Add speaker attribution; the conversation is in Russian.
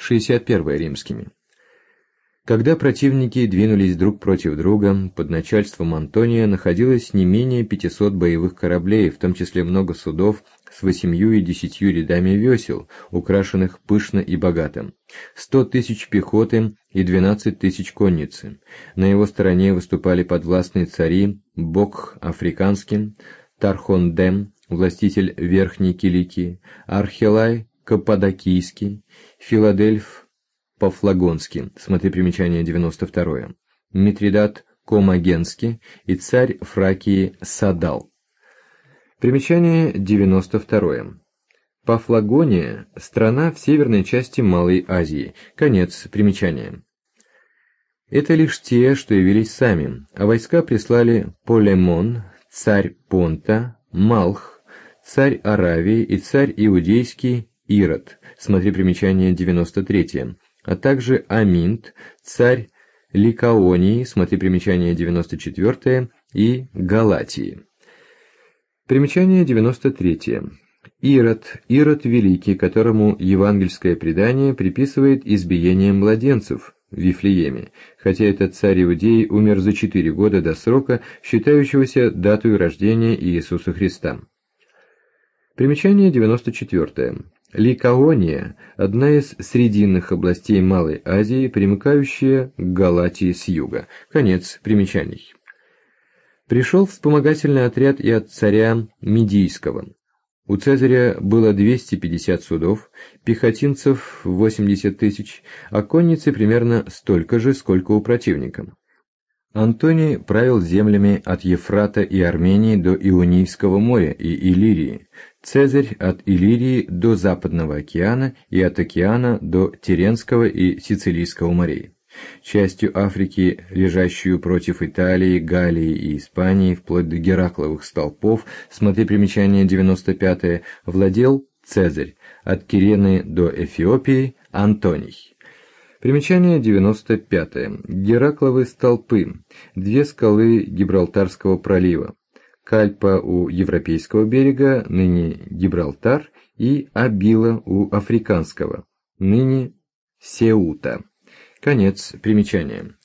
Speaker 1: 61 римскими. Когда противники двинулись друг против друга, под начальством Антония находилось не менее 500 боевых кораблей, в том числе много судов с 8 и 10 рядами весел, украшенных пышно и богато, 100 тысяч пехоты и 12 тысяч конницы. На его стороне выступали подвластные цари Бог Африканский, Тархондем, властитель Верхней Киликии, Архелай Каппадокийский, Филадельф Пафлагонский, смотри примечание 92, Митридат Комагенский и царь Фракии Садал. Примечание 92. Пафлагония – страна в северной части Малой Азии. Конец примечания. Это лишь те, что явились сами, а войска прислали Полемон, царь Понта, Малх, царь Аравии и царь Иудейский Ирод, смотри примечание 93, а также Аминт, царь Ликаонии, смотри примечание 94, и Галатии. Примечание 93. Ирод Великий, которому евангельское предание приписывает избиение младенцев в Вифлееме, хотя этот царь Иудеи умер за 4 года до срока, считающегося датой рождения Иисуса Христа. Примечание 94. Ликаония – одна из срединных областей Малой Азии, примыкающая к Галатии с юга. Конец примечаний. Пришел вспомогательный отряд и от царя Медийского. У Цезаря было 250 судов, пехотинцев 80 тысяч, а конницы примерно столько же, сколько у противника. Антоний правил землями от Ефрата и Армении до Ионийского моря и Иллирии, Цезарь от Иллирии до Западного океана и от океана до Тиренского и Сицилийского морей. Частью Африки, лежащую против Италии, Галлии и Испании, вплоть до Геракловых столпов, смотри примечание 95, владел Цезарь, от Кирены до Эфиопии – Антоний. Примечание 95. Геракловы столпы – две скалы Гибралтарского пролива. Кальпа у европейского берега, ныне Гибралтар, и Абила у африканского, ныне Сеута. Конец примечания.